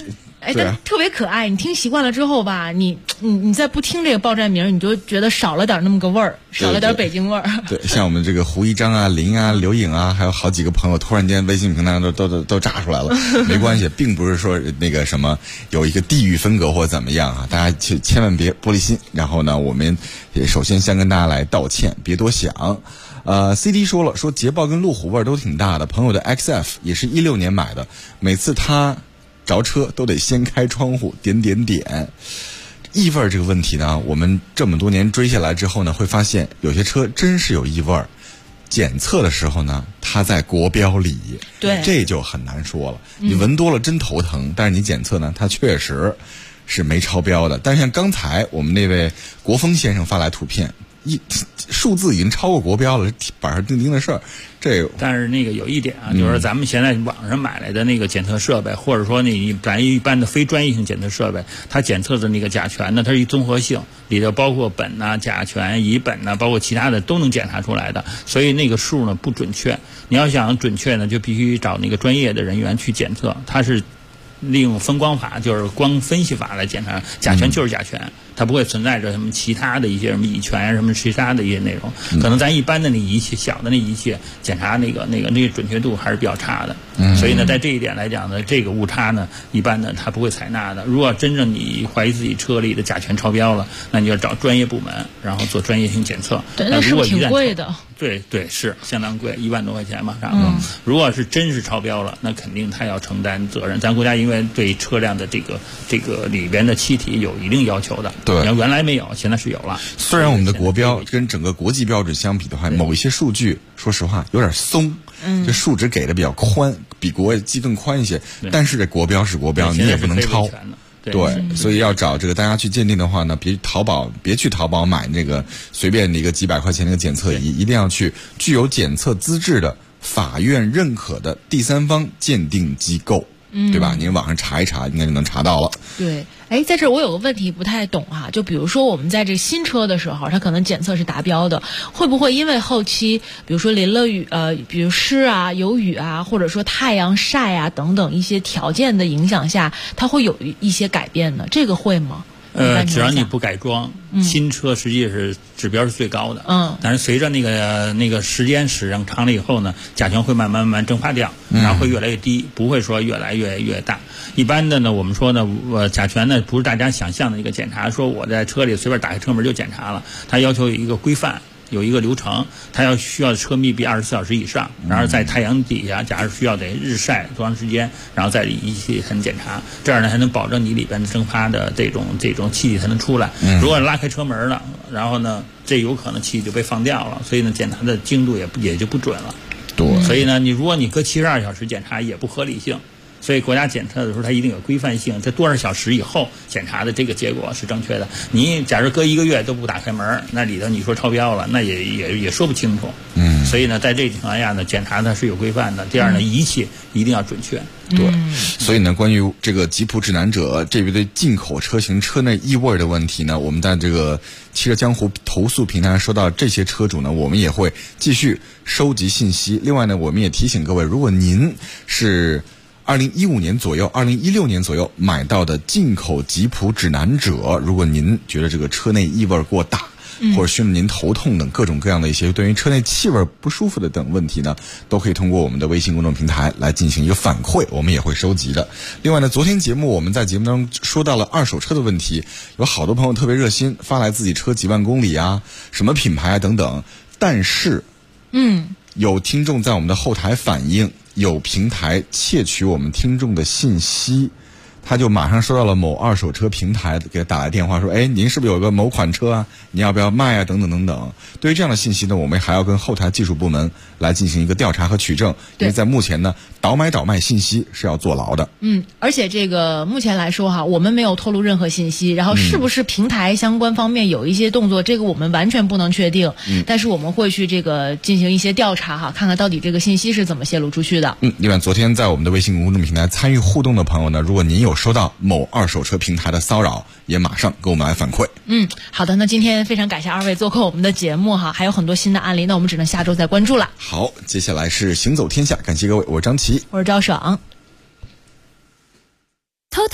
哎，但特别可爱。你听习惯了之后吧，你再不听这个报站名，你就觉得少了点那么个味儿，少了点北京味儿。 对，像我们这个胡一章啊、林啊、刘颖啊，还有好几个朋友，突然间微信平台上都炸出来了。没关系，并不是说那个什么有一个地域分隔或怎么样啊，大家千万别玻璃心。然后呢，我们也首先先跟大家来道歉，别多想。CD 说了，说捷豹跟路虎味儿都挺大的。朋友的 XF 也是16年买的，每次他着车都得先开窗户，点。异味这个问题呢，我们这么多年追下来之后呢，会发现有些车真是有异味。检测的时候呢，它在国标里， 对， 这就很难说了。你闻多了真头疼，但是你检测呢，它确实是没超标的。但是像刚才我们那位国风先生发来图片，数字已经超过国标了，板上钉钉的事儿。 但是那个有一点啊，就是说咱们现在网上买来的那个检测设备，或者说咱一般的非专业性检测设备，它检测的那个甲醛呢，它是一综合性，里头包括苯呐、甲醛、乙苯呐，包括其他的都能检查出来的，所以那个数呢不准确。你要想准确呢，就必须找那个专业的人员去检测，它是利用分光法，就是光分析法来检查甲醛就是甲醛，它不会存在着什么其他的一些什么乙醛啊什么其他的一些内容。可能咱一般的那仪器，小的那仪器检查那个准确度还是比较差的。所以呢，在这一点来讲呢，这个误差呢，一般呢它不会采纳的。如果真正你怀疑自己车里的甲醛超标了，那你就找专业部门，然后做专业性检测。 对，那是不是挺贵的？ 对，是相当贵，1万多块钱嘛，差不多。如果是真是超标了，那肯定他要承担责任。咱国家因为对车辆的这个里边的气体有一定要求的， 对， 原来没有，现在是有了。 虽然我们的国标跟整个国际标准相比的话，某一些数据说实话有点松，这数值给的比较宽，比国际更宽一些。但是这国标是国标，你也不能超。对，所以要找这个大家去鉴定的话呢，别去淘宝买那个随便的一个几百块钱那个检测仪，一定要去具有检测资质的法院认可的第三方鉴定机构，对吧？您网上查一查，应该就能查到了。 对，哎，在这儿我有个问题不太懂哈，就比如说我们在这新车的时候，它可能检测是达标的，会不会因为后期比如说淋了雨，比如湿啊、有雨啊，或者说太阳晒啊等等一些条件的影响下，它会有一些改变呢？这个会吗？ 只要你不改装，新车实际是指标是最高的。但是随着那个时间使用长了以后呢，甲醛会慢慢蒸发掉，然后会越来越低，不会说越来越大。一般的呢，我们说呢，甲醛呢不是大家想象的一个检查，说我在车里随便打开车门就检查了，它要求有一个规范。有一个流程，它需要车密闭24小时以上，然后在太阳底下，假如需要得日晒多长时间，然后再仪器才能检查，这样呢才能保证你里边蒸发的这种气体才能出来。如果拉开车门了，然后呢，这有可能气体就被放掉了，所以呢，检查的精度也就不准了。 对， 所以呢，如果你搁72小时检查也不合理性。所以国家检测的时候，它一定有规范性，在多少小时以后检查的这个结果是正确的。你假如搁1个月都不打开门，那里头你说超标了，那也说不清楚。所以呢，在这情况下呢，检查它是有规范的。第二呢，仪器一定要准确。 对，所以呢，关于这个吉普指南者这一对进口车型车内异味的问题呢，我们在这个汽车江湖投诉平台上收到这些车主呢，我们也会继续收集信息。另外呢，我们也提醒各位，如果您是2015年左右、2016年左右买到的进口吉普指南者，如果您觉得这个车内异味过大，或者熏得您头痛等各种各样的一些对于车内气味不舒服的等问题呢，都可以通过我们的微信公众平台来进行一个反馈，我们也会收集的。另外呢，昨天节目我们在节目当中说到了二手车的问题，有好多朋友特别热心，发来自己车几万公里啊，什么品牌啊等等，但是有听众在我们的后台反映，有平台窃取我们听众的信息，他就马上收到了某二手车平台给他打来电话说，哎，您是不是有个某款车啊，你要不要卖啊，等等等等。对于这样的信息呢，我们还要跟后台技术部门来进行一个调查和取证，因为在目前呢，倒买倒卖信息是要坐牢的。 而且这个目前来说哈，我们没有透露任何信息，然后是不是平台相关方面有一些动作，这个我们完全不能确定。但是我们会去这个进行一些调查哈，看看到底这个信息是怎么泄露出去的。 另外，昨天在我们的微信公众平台参与互动的朋友呢，如果您有收到某二手车平台的骚扰，也马上跟我们来反馈。 好的，那今天非常感谢二位做客我们的节目哈，还有很多新的案例，那我们只能下周再关注了。 好，接下来是行走天下，感谢各位，我是张琪， 我是赵爽。 TOTO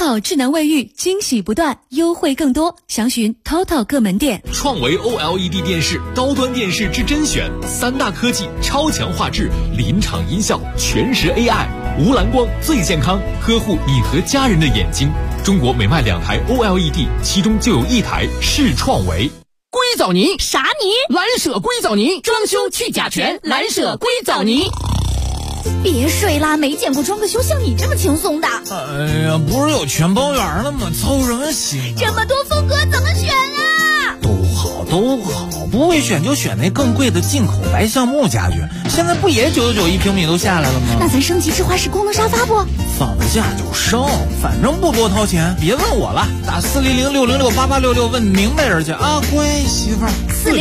TOTO 智能卫浴，惊喜不断，优惠更多，详询 TOTO 各门店。 创维 OLED 电视，高端电视之甄选，3大科技，超强画质，临场音效，全时 AI， 无蓝光最健康，呵护你和家人的眼睛。中国每卖2台 OLED， 其中就有1台是创维。 硅藻泥啥泥？ 蓝舍硅藻泥，装修去甲醛，蓝舍硅藻泥。 别睡啦，没见过装个修像你这么轻松的。 哎呀，不是有全包圆了吗？凑什么心？ 这么多风格怎么选啊？ 都好，不会选就选那更贵的进口白橡木家具，现在不也9991平米都下来了吗？ 那咱升级智化式功能沙发不？ 放了假就升，反正不多掏钱，别问我了，打400-606-8866问明白人去啊，乖媳妇儿。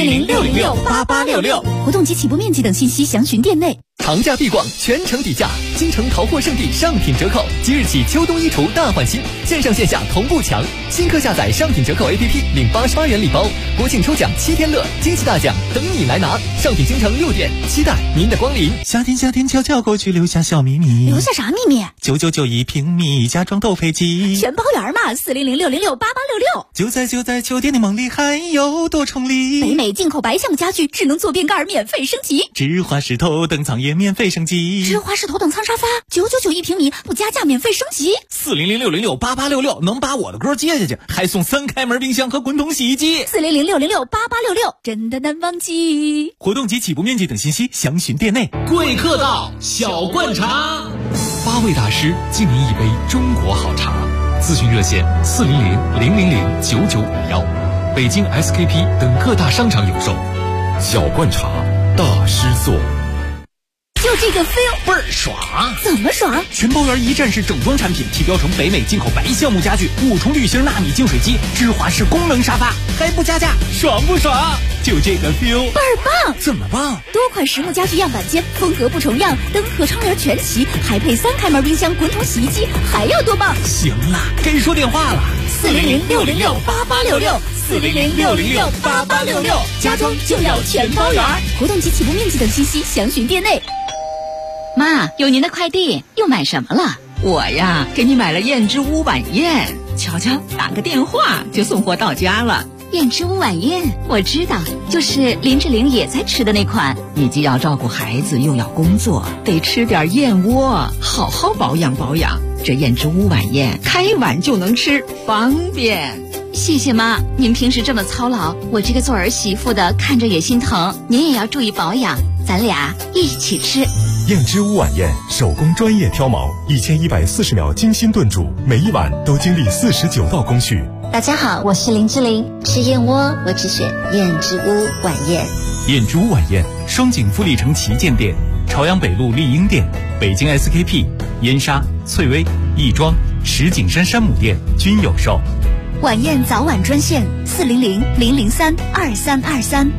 400-606-8866，活动及起步面积等信息详询店内。 长假必逛，全程底价，京城淘货圣地上品折扣，即日起秋冬衣橱大换新，线上线下同步抢。新客下载上品折扣 APP 领88元礼包，国庆抽奖7天乐，惊喜大奖等你来拿。上品京城6店，期待您的光临。 夏天悄悄过去，留下小秘密。 留下啥秘密 ？9991平米，家装豆飞机， 全包圆嘛！400-606-8866， 就在酒店的梦里，还有多重礼。 北美进口白橡家具，智能坐便盖免费升级， 智华石头等舱也免费升级， 智华式头等舱沙发9991平米，不加价免费升级。 400-606-8866，能把我的歌接下去，还送3开门冰箱和滚筒洗衣机。 400-606-8866，真的难忘记。 活动及起步面积等信息详询店内。 贵客到，小灌茶 ，8位大师敬您一杯中国好茶。咨询热线400-000-9951，北京 SKP 等各大商场有售。 小灌茶，大师做。 就这个 feel 倍儿爽！ 怎么爽？ 全包圆一站式整装产品，提标成北美进口白橡木家具，5重滤芯纳米净水机，智华式功能沙发，还不加价，爽不爽？就这个 feel 倍儿棒！ 怎么棒？ 多款实木家具样板间，风格不重样，灯和窗帘全齐，还配3开门冰箱、滚筒洗衣机，还要多棒？ 行了，该说电话了。 400-606-8866，400-606-8866，家装就要全包圆。活动及起步面积等信息详询店内。 妈，有您的快递，又买什么了？ 我呀，给你买了燕之屋晚宴，瞧瞧，打个电话就送货到家了。 燕之屋晚宴，我知道，就是林志玲也在吃的那款。 你既要照顾孩子，又要工作，得吃点燕窝，好好保养保养。这燕之屋晚宴，开碗就能吃，方便。 谢谢妈，您平时这么操劳，我这个做儿媳妇的看着也心疼。您也要注意保养，咱俩一起吃。 燕之屋晚宴，手工专业挑毛，1140秒精心炖煮，每一碗都经历49道工序。 大家好，我是林志玲，吃燕窝我只选燕之屋晚宴。 燕之屋晚宴，双井富力城旗舰店、朝阳北路丽婴店、北京 SKP、燕莎、翠微、亦庄、石景山山姆店均有售。 晚宴早晚专线400-003-2323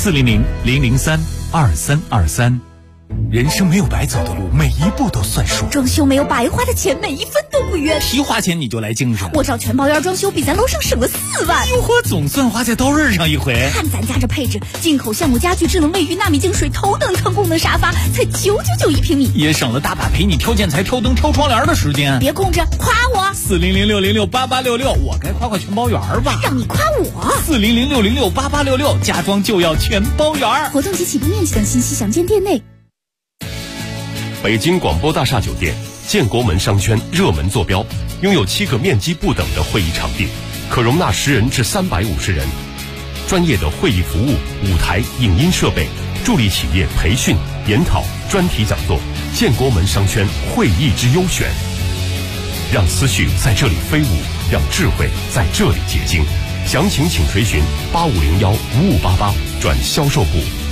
400-003-2323。人生没有白走的路，每一步都算数。 装修没有白花的钱，每一分都不冤。 提花钱你就来精神， 我找全包圆装修，比咱楼上省了4万。 哟呵，总算花在刀刃上一回。 看咱家这配置，进口橡木家具、智能卫浴、纳米净水、头等舱功能沙发，才9991平米， 也省了大把陪你挑建材、挑灯、挑窗帘的时间。 别空着，夸我。 400-606-8866，我该夸全包圆吧？ 让你夸我。 400-606-8866，家装就要全包圆。 活动及起步面积等信息详见店内。 北京广播大厦酒店建国门商圈热门坐标，拥有7个面积不等的会议场地，可容纳10人至350人。专业的会议服务、舞台、影音设备，助力企业培训、研讨、专题讲座。建国门商圈会议之优选，让思绪在这里飞舞，让智慧在这里结晶。详情请垂询8501-5588转销售部。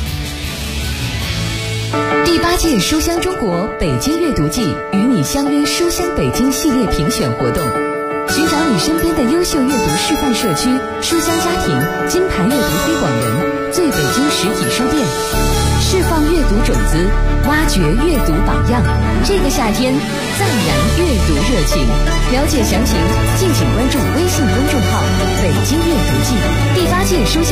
第8届书香中国北京阅读季与你相约书香北京系列评选活动，寻找你身边的优秀阅读示范社区、书香家庭、金牌阅读推广人、最北京实体书店，释放阅读种子，挖掘阅读榜样。这个夏天，赞扬阅读热情。了解详情，敬请关注微信公众号“北京阅读季”。第8届书香